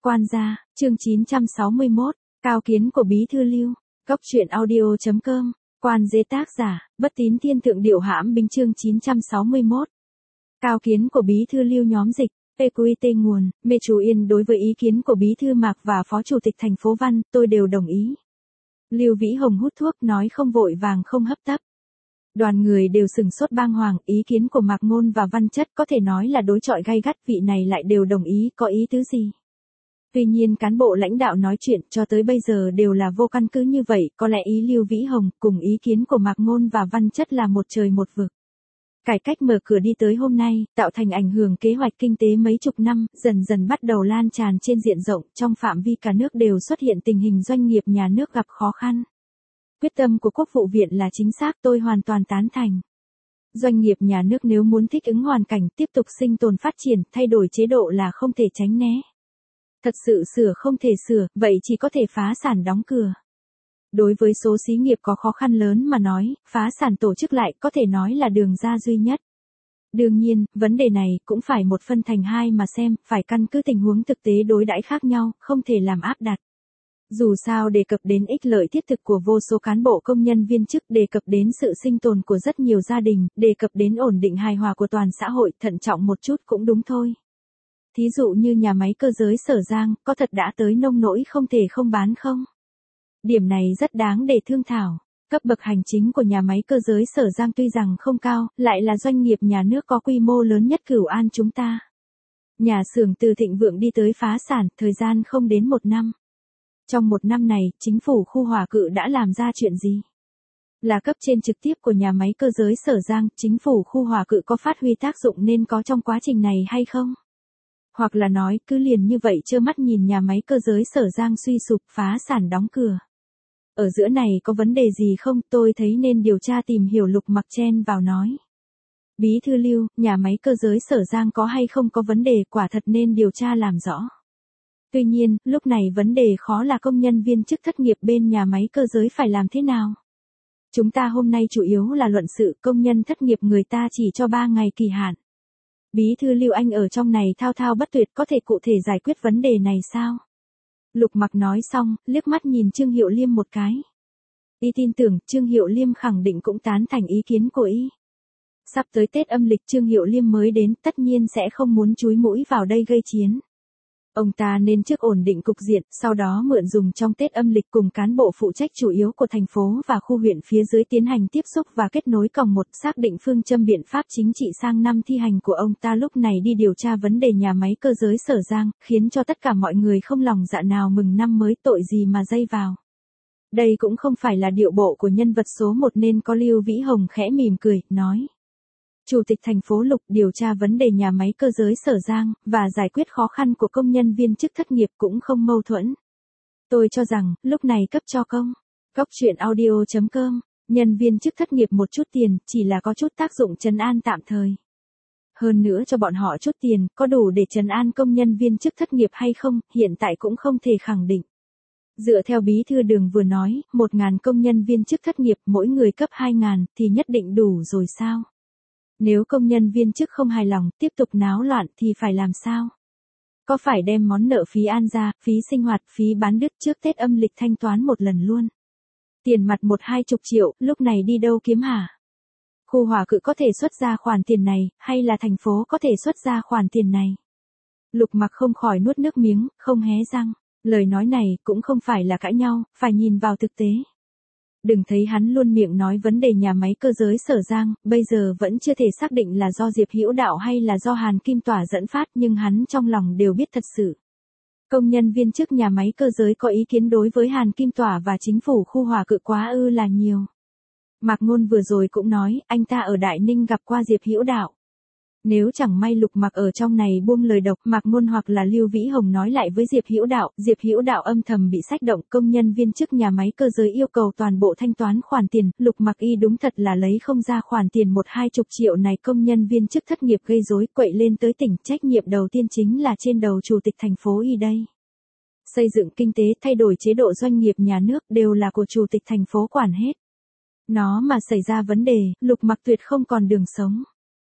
Quan gia, chương 961, cao kiến của Bí thư Lưu, Cốc truyện audio.com, Quan dế tác giả, Bất Tín Thiên Thượng Điệu Hãm Bính chương 961. Cao kiến của Bí thư Lưu nhóm dịch, PQT nguồn, Mê Chú Yên đối với ý kiến của Bí thư Mạc và Phó Chủ tịch thành phố Văn, tôi đều đồng ý. Lưu Vĩ Hồng hút thuốc nói không vội vàng không hấp tấp. Đoàn người đều sừng sốt bang hoàng, ý kiến của Mạc Ngôn và Văn Chất có thể nói là đối chọi gay gắt, vị này lại đều đồng ý, có ý tứ gì? Tuy nhiên cán bộ lãnh đạo nói chuyện cho tới bây giờ đều là vô căn cứ như vậy, có lẽ ý Lưu Vĩ Hồng cùng ý kiến của Mạc Ngôn và Văn Chất là một trời một vực. Cải cách mở cửa đi tới hôm nay, tạo thành ảnh hưởng kế hoạch kinh tế mấy chục năm, dần dần bắt đầu lan tràn trên diện rộng, trong phạm vi cả nước đều xuất hiện tình hình doanh nghiệp nhà nước gặp khó khăn. Quyết tâm của Quốc vụ viện là chính xác, tôi hoàn toàn tán thành. Doanh nghiệp nhà nước nếu muốn thích ứng hoàn cảnh, tiếp tục sinh tồn phát triển, thay đổi chế độ là không thể tránh né. Thật sự sửa không thể sửa, vậy chỉ có thể phá sản đóng cửa. Đối với số xí nghiệp có khó khăn lớn mà nói, phá sản tổ chức lại có thể nói là đường ra duy nhất. Đương nhiên, vấn đề này cũng phải một phân thành hai mà xem, phải căn cứ tình huống thực tế đối đãi khác nhau, không thể làm áp đặt. Dù sao đề cập đến ích lợi thiết thực của vô số cán bộ công nhân viên chức, đề cập đến sự sinh tồn của rất nhiều gia đình, đề cập đến ổn định hài hòa của toàn xã hội, thận trọng một chút cũng đúng thôi. Thí dụ như nhà máy cơ giới Sở Giang, có thật đã tới nông nỗi không thể không bán không? Điểm này rất đáng để thương thảo. Cấp bậc hành chính của nhà máy cơ giới Sở Giang tuy rằng không cao, lại là doanh nghiệp nhà nước có quy mô lớn nhất Cửu An chúng ta. Nhà xưởng từ thịnh vượng đi tới phá sản, thời gian không đến một năm. Trong một năm này, chính phủ khu Hòa Cự đã làm ra chuyện gì? Là cấp trên trực tiếp của nhà máy cơ giới Sở Giang, chính phủ khu Hòa Cự có phát huy tác dụng nên có trong quá trình này hay không? Hoặc là nói, cứ liền như vậy trơ mắt nhìn nhà máy cơ giới Sở Giang suy sụp, phá sản đóng cửa. Ở giữa này có vấn đề gì không, tôi thấy nên điều tra tìm hiểu. Lục Mặc chen vào nói. Bí thư Lưu, nhà máy cơ giới Sở Giang có hay không có vấn đề, quả thật nên điều tra làm rõ. Tuy nhiên, lúc này vấn đề khó là công nhân viên chức thất nghiệp bên nhà máy cơ giới phải làm thế nào? Chúng ta hôm nay chủ yếu là luận sự công nhân thất nghiệp, người ta chỉ cho 3 ngày kỳ hạn. Bí thư Lưu anh ở trong này thao thao bất tuyệt, có thể cụ thể giải quyết vấn đề này sao? Lục Mặc nói xong, liếc mắt nhìn Trương Hiệu Liêm một cái. Y tin tưởng, Trương Hiệu Liêm khẳng định cũng tán thành ý kiến của y. Sắp tới Tết âm lịch Trương Hiệu Liêm mới đến, tất nhiên sẽ không muốn chúi mũi vào đây gây chiến. Ông ta nên trước ổn định cục diện, sau đó mượn dùng trong Tết âm lịch cùng cán bộ phụ trách chủ yếu của thành phố và khu huyện phía dưới tiến hành tiếp xúc và kết nối còng một, xác định phương châm biện pháp chính trị sang năm thi hành của ông ta, lúc này đi điều tra vấn đề nhà máy cơ giới Sở Giang, khiến cho tất cả mọi người không lòng dạ nào mừng năm mới, tội gì mà dây vào. Đây cũng không phải là điệu bộ của nhân vật số 1 nên có. Lưu Vĩ Hồng khẽ mỉm cười, nói. Chủ tịch thành phố Lục, điều tra vấn đề nhà máy cơ giới Sở Giang, và giải quyết khó khăn của công nhân viên chức thất nghiệp cũng không mâu thuẫn. Tôi cho rằng, lúc này cấp cho công. Cốc truyện audio.com, nhân viên chức thất nghiệp một chút tiền, chỉ là có chút tác dụng trấn an tạm thời. Hơn nữa cho bọn họ chút tiền, có đủ để trấn an công nhân viên chức thất nghiệp hay không, hiện tại cũng không thể khẳng định. Dựa theo Bí thư Đường vừa nói, 1.000 công nhân viên chức thất nghiệp, mỗi người cấp 2.000, thì nhất định đủ rồi sao? Nếu công nhân viên chức không hài lòng, tiếp tục náo loạn thì phải làm sao? Có phải đem món nợ phí an gia, phí sinh hoạt, phí bán đứt trước Tết âm lịch thanh toán một lần luôn? Tiền mặt 1-20 triệu, lúc này đi đâu kiếm hả? Khu Hòa Cự có thể xuất ra khoản tiền này, hay là thành phố có thể xuất ra khoản tiền này? Lục Mặc không khỏi nuốt nước miếng, không hé răng. Lời nói này cũng không phải là cãi nhau, phải nhìn vào thực tế. Đừng thấy hắn luôn miệng nói vấn đề nhà máy cơ giới Sở Giang, bây giờ vẫn chưa thể xác định là do Diệp Hữu Đạo hay là do Hàn Kim Tỏa dẫn phát, nhưng hắn trong lòng đều biết thật sự. Công nhân viên chức nhà máy cơ giới có ý kiến đối với Hàn Kim Tỏa và chính phủ khu Hòa Cự quá là nhiều. Mạc Ngôn vừa rồi cũng nói, anh ta ở Đại Ninh gặp qua Diệp Hữu Đạo. Nếu chẳng may Lục Mặc ở trong này buông lời độc, Mạc Ngôn hoặc là Lưu Vĩ Hồng nói lại với Diệp Hữu Đạo âm thầm bị xách động, công nhân viên chức nhà máy cơ giới yêu cầu toàn bộ thanh toán khoản tiền, Lục Mặc y đúng thật là lấy không ra khoản tiền 1-20 triệu này, công nhân viên chức thất nghiệp gây rối quậy lên tới tỉnh, trách nhiệm đầu tiên chính là trên đầu chủ tịch thành phố y đây. Xây dựng kinh tế, thay đổi chế độ doanh nghiệp nhà nước đều là của chủ tịch thành phố quản hết. Nó mà xảy ra vấn đề, Lục Mặc tuyệt không còn đường sống.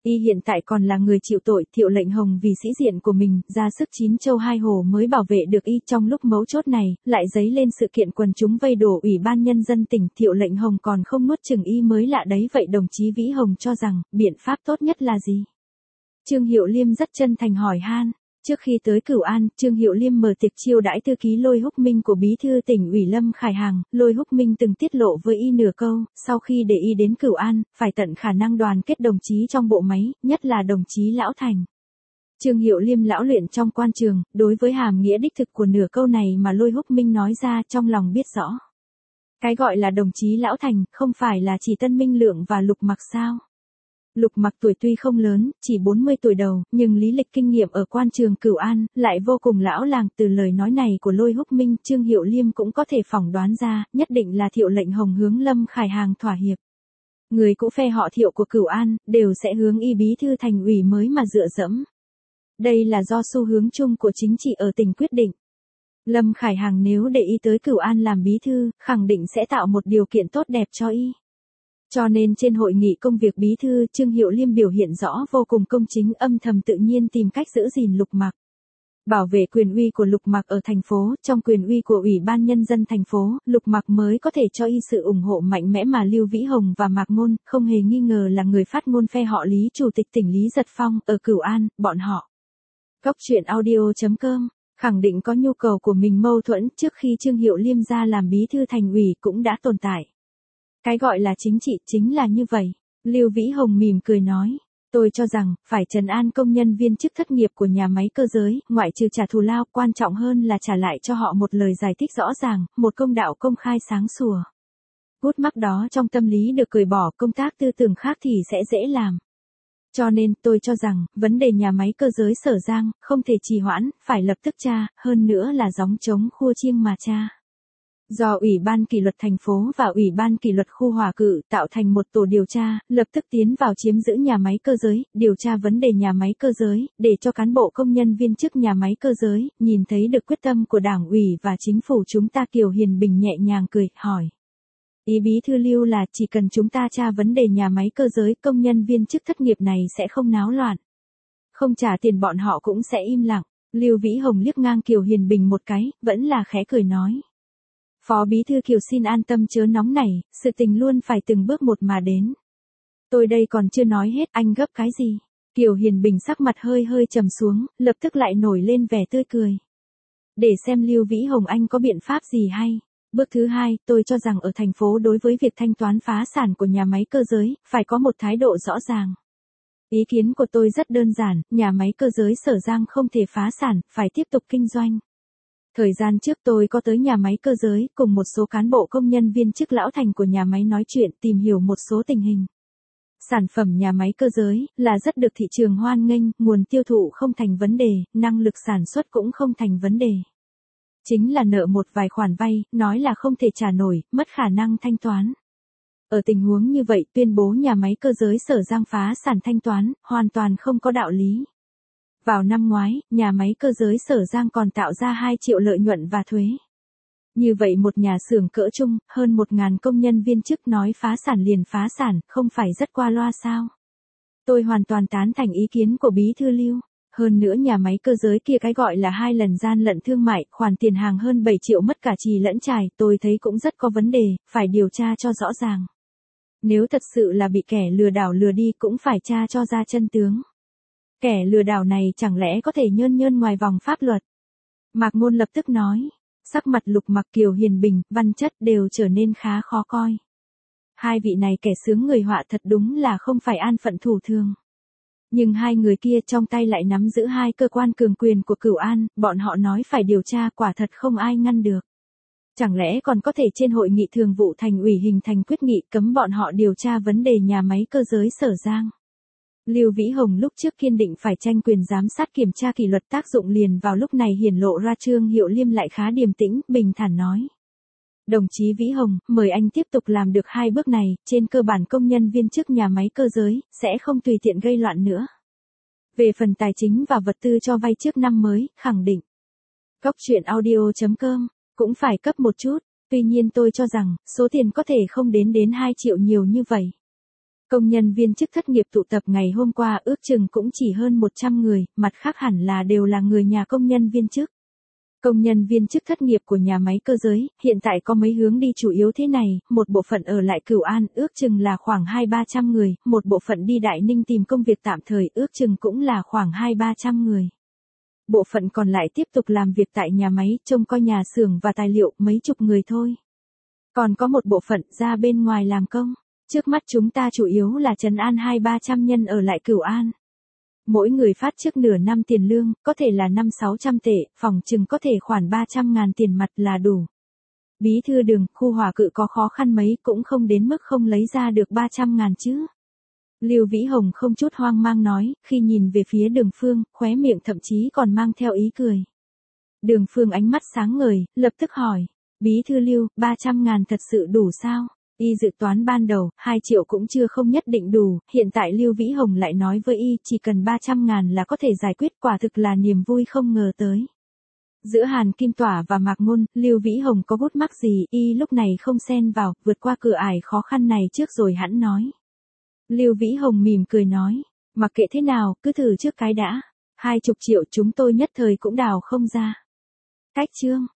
Y hiện tại còn là người chịu tội, Thiệu Lệnh Hồng vì sĩ diện của mình, ra sức 9 châu 2 hồ mới bảo vệ được Y. Trong lúc mấu chốt này, lại dấy lên sự kiện quần chúng vây đổ Ủy ban Nhân dân tỉnh, Thiệu Lệnh Hồng còn không nuốt chừng Y mới lạ đấy. Vậy đồng chí Vĩ Hồng cho rằng, biện pháp tốt nhất là gì? Trương Hiệu Liêm rất chân thành hỏi han. Trước khi tới Cửu An, Trương Hiệu Liêm mở tiệc chiêu đãi thư ký Lôi Húc Minh của Bí thư tỉnh ủy Lâm Khải Hàng. Lôi Húc Minh từng tiết lộ với Y nửa câu, sau khi để Y đến Cửu An, phải tận khả năng đoàn kết đồng chí trong bộ máy, nhất là đồng chí Lão Thành. Trương Hiệu Liêm lão luyện trong quan trường, đối với hàm nghĩa đích thực của nửa câu này mà Lôi Húc Minh nói ra trong lòng biết rõ. Cái gọi là đồng chí Lão Thành, không phải là chỉ Tân Minh Lượng và Lục Mặc sao? Lục Mặc tuổi tuy không lớn, chỉ 40 tuổi đầu, nhưng lý lịch kinh nghiệm ở quan trường Cửu An, lại vô cùng lão làng. Từ lời nói này của Lôi Húc Minh, Trương Hiệu Liêm cũng có thể phỏng đoán ra, nhất định là Thiệu Lệnh Hồng hướng Lâm Khải Hàng thỏa hiệp. Người cũ phe họ Thiệu của Cửu An, đều sẽ hướng Y bí thư thành ủy mới mà dựa dẫm. Đây là do xu hướng chung của chính trị ở tỉnh quyết định. Lâm Khải Hàng nếu để Y tới Cửu An làm bí thư, khẳng định sẽ tạo một điều kiện tốt đẹp cho Y. Cho nên trên hội nghị công việc bí thư, Trương Hiệu Liêm biểu hiện rõ vô cùng công chính, âm thầm tự nhiên tìm cách giữ gìn Lục Mặc. Bảo vệ quyền uy của Lục Mặc ở thành phố, trong quyền uy của Ủy ban Nhân dân thành phố, Lục Mặc mới có thể cho Y sự ủng hộ mạnh mẽ mà Lưu Vĩ Hồng và Mạc Ngôn, không hề nghi ngờ là người phát ngôn phe họ Lý Chủ tịch tỉnh Lý Giật Phong, ở Cửu An, bọn họ. Góc truyện audio.com, khẳng định có nhu cầu của mình mâu thuẫn trước khi Trương Hiệu Liêm ra làm bí thư thành ủy cũng đã tồn tại. Cái gọi là chính trị chính là như vậy. Lưu Vĩ Hồng mỉm cười nói. Tôi cho rằng, phải trấn an công nhân viên chức thất nghiệp của nhà máy cơ giới, ngoại trừ trả thù lao, quan trọng hơn là trả lại cho họ một lời giải thích rõ ràng, một công đạo công khai sáng sủa. Gút mắc đó trong tâm lý được cởi bỏ, công tác tư tưởng khác thì sẽ dễ làm. Cho nên, tôi cho rằng, vấn đề nhà máy cơ giới Sở Giang, không thể trì hoãn, phải lập tức tra, hơn nữa là gióng trống khua chiêng mà tra. Do Ủy ban kỷ luật thành phố và Ủy ban kỷ luật khu Hòa Cự tạo thành một tổ điều tra, lập tức tiến vào chiếm giữ nhà máy cơ giới, điều tra vấn đề nhà máy cơ giới, để cho cán bộ công nhân viên chức nhà máy cơ giới, nhìn thấy được quyết tâm của Đảng ủy và chính phủ chúng ta. Kiều Hiền Bình nhẹ nhàng cười, hỏi. Ý bí thư Lưu là chỉ cần chúng ta tra vấn đề nhà máy cơ giới, công nhân viên chức thất nghiệp này sẽ không náo loạn. Không trả tiền bọn họ cũng sẽ im lặng. Lưu Vĩ Hồng liếc ngang Kiều Hiền Bình một cái, vẫn là khẽ cười nói. Phó bí thư Kiều xin an tâm chớ nóng nảy, sự tình luôn phải từng bước một mà đến. Tôi đây còn chưa nói hết, anh gấp cái gì? Kiều Hiền Bình sắc mặt hơi hơi trầm xuống, lập tức lại nổi lên vẻ tươi cười. Để xem Lưu Vĩ Hồng anh có biện pháp gì hay. Bước thứ hai, tôi cho rằng ở thành phố đối với việc thanh toán phá sản của nhà máy cơ giới, phải có một thái độ rõ ràng. Ý kiến của tôi rất đơn giản, nhà máy cơ giới Sở Giang không thể phá sản, phải tiếp tục kinh doanh. Thời gian trước tôi có tới nhà máy cơ giới, cùng một số cán bộ công nhân viên chức Lão Thành của nhà máy nói chuyện, tìm hiểu một số tình hình. Sản phẩm nhà máy cơ giới, là rất được thị trường hoan nghênh, nguồn tiêu thụ không thành vấn đề, năng lực sản xuất cũng không thành vấn đề. Chính là nợ một vài khoản vay, nói là không thể trả nổi, mất khả năng thanh toán. Ở tình huống như vậy, tuyên bố nhà máy cơ giới Sở Giang phá sản thanh toán, hoàn toàn không có đạo lý. Vào năm ngoái, nhà máy cơ giới Sở Giang còn tạo ra 2 triệu lợi nhuận và thuế. Như vậy một nhà xưởng cỡ trung, hơn 1.000 công nhân viên chức nói phá sản liền phá sản, không phải rất qua loa sao? Tôi hoàn toàn tán thành ý kiến của Bí thư Lưu. Hơn nữa nhà máy cơ giới kia cái gọi là 2 lần gian lận thương mại, khoản tiền hàng hơn 7 triệu mất cả trì lẫn trải, tôi thấy cũng rất có vấn đề, phải điều tra cho rõ ràng. Nếu thật sự là bị kẻ lừa đảo lừa đi cũng phải tra cho ra chân tướng. Kẻ lừa đảo này chẳng lẽ có thể nhơn ngoài vòng pháp luật? Mạc Ngôn lập tức nói. Sắc mặt Lục Mặc, Kiều Hiền Bình, Văn Chất đều trở nên khá khó coi. Hai vị này kẻ sướng người họa thật đúng là không phải an phận thủ thường. Nhưng hai người kia trong tay lại nắm giữ 2 cơ quan cường quyền của Cửu An, bọn họ nói phải điều tra, quả thật không ai ngăn được. Chẳng lẽ còn có thể trên hội nghị thường vụ thành ủy hình thành quyết nghị cấm bọn họ điều tra vấn đề nhà máy cơ giới Sở Giang. Lưu Vĩ Hồng lúc trước kiên định phải tranh quyền giám sát kiểm tra kỷ luật tác dụng liền vào lúc này hiển lộ ra. Trương Hiệu Liêm lại khá điềm tĩnh, bình thản nói. Đồng chí Vĩ Hồng, mời anh tiếp tục làm được 2 bước này, trên cơ bản công nhân viên chức nhà máy cơ giới, sẽ không tùy tiện gây loạn nữa. Về phần tài chính và vật tư cho vay trước năm mới, khẳng định. Góc truyện audio.com, cũng phải cấp một chút, tuy nhiên tôi cho rằng, số tiền có thể không đến 2 triệu nhiều như vậy. Công nhân viên chức thất nghiệp tụ tập ngày hôm qua ước chừng cũng chỉ hơn 100 người, mặt khác hẳn là đều là người nhà công nhân viên chức. Công nhân viên chức thất nghiệp của nhà máy cơ giới, hiện tại có mấy hướng đi chủ yếu thế này, một bộ phận ở lại Cửu An, ước chừng là khoảng 200-300 người, một bộ phận đi Đại Ninh tìm công việc tạm thời, ước chừng cũng là khoảng 200-300 người. Bộ phận còn lại tiếp tục làm việc tại nhà máy, trông coi nhà xưởng và tài liệu, mấy chục người thôi. Còn có một bộ phận ra bên ngoài làm công. Trước mắt chúng ta chủ yếu là trấn an 200-300 nhân ở lại Cửu An. Mỗi người phát trước nửa năm tiền lương, có thể là 500-600 tệ, phòng chừng có thể khoảng 300.000 tiền mặt là đủ. Bí thư Đường, khu Hòa Cự có khó khăn mấy cũng không đến mức không lấy ra được 300.000 chứ. Lưu Vĩ Hồng không chút hoang mang nói, khi nhìn về phía Đường Phương, khóe miệng thậm chí còn mang theo ý cười. Đường Phương ánh mắt sáng ngời, lập tức hỏi, Bí thư Lưu, 300.000 thật sự đủ sao? Y dự toán ban đầu, 2 triệu cũng chưa không nhất định đủ, hiện tại Lưu Vĩ Hồng lại nói với Y chỉ cần 300.000 là có thể giải quyết, quả thực là niềm vui không ngờ tới. Giữa Hàn Kim Tỏa và Mạc Ngôn, Lưu Vĩ Hồng có bút mắc gì, Y lúc này không xen vào, vượt qua cửa ải khó khăn này trước rồi hẵng nói. Lưu Vĩ Hồng mỉm cười nói, mặc kệ thế nào, cứ thử trước cái đã, 20 triệu chúng tôi nhất thời cũng đào không ra. Cách chương